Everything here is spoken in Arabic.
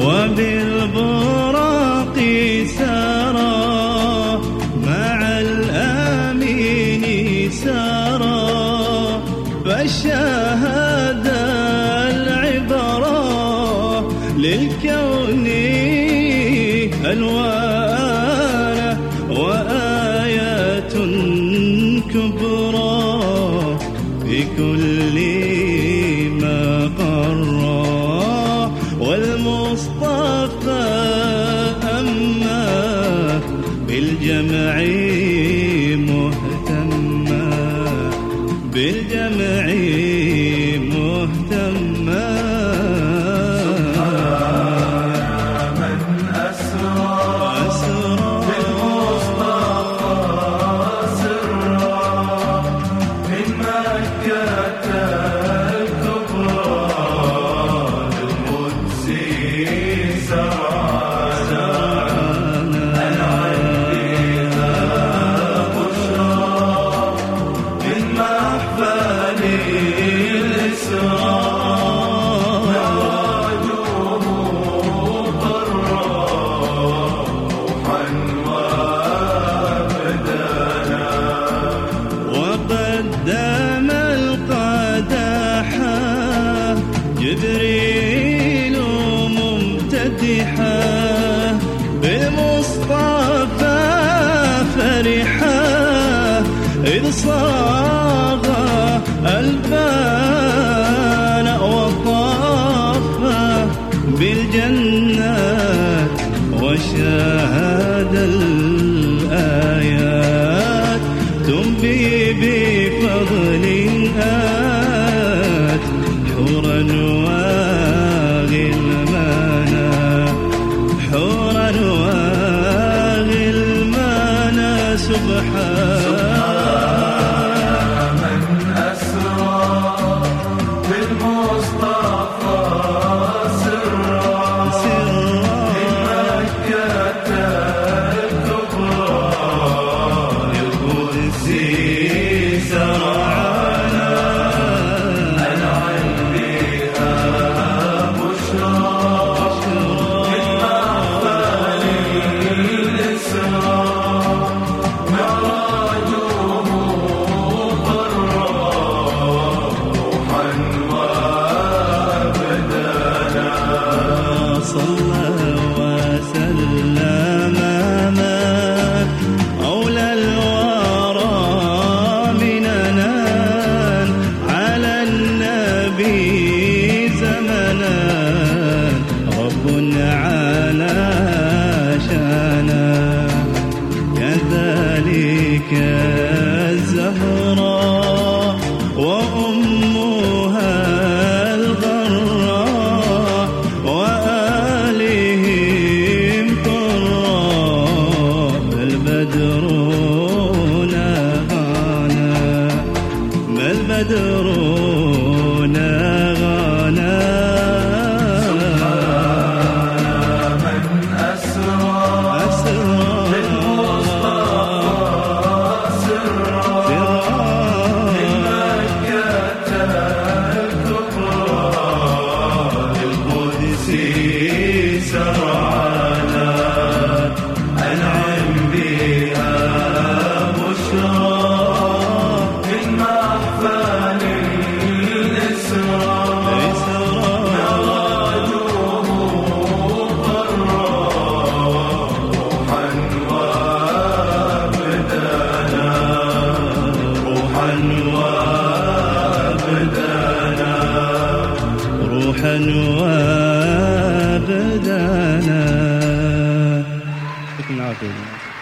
وبالبراق سارا مع الآمين سارا فشاهد العبرة للكون ألوان وآيات كبرى في كل ما قرى والمصطفى أما بالجمع مهتما بالجمع مهتما وقدم القداحة جبريل ممتدحا بالمصطفى فرحا إذ صاغ البان وطاف بالجنات وشاهد الآيات تنبي بفضل آت حورا وغلمانا حورا وغلمانا سبحان من أسرى بالمصطفى سرا من مكة الكبرى للقدس سرعنا أنعم بها بشرى من مغفل الإسرى معراجه قرى روحا وابدانا صلى وسلم أولى الورى من أنان على النبي زمنا رب على شانا كذلك الزهراء وأمها الغراء وآلهم قراء البدر نغانا ما البدر نغانا من أسرى بالمصطفى سرا من مكة الكبرى للقدس سرعنا أنعم بها بشرى من مغفل الإسرى معراجه قرى روحا وابدانا روحا وابدانا روحا وابدانا. يعطيكم العافية.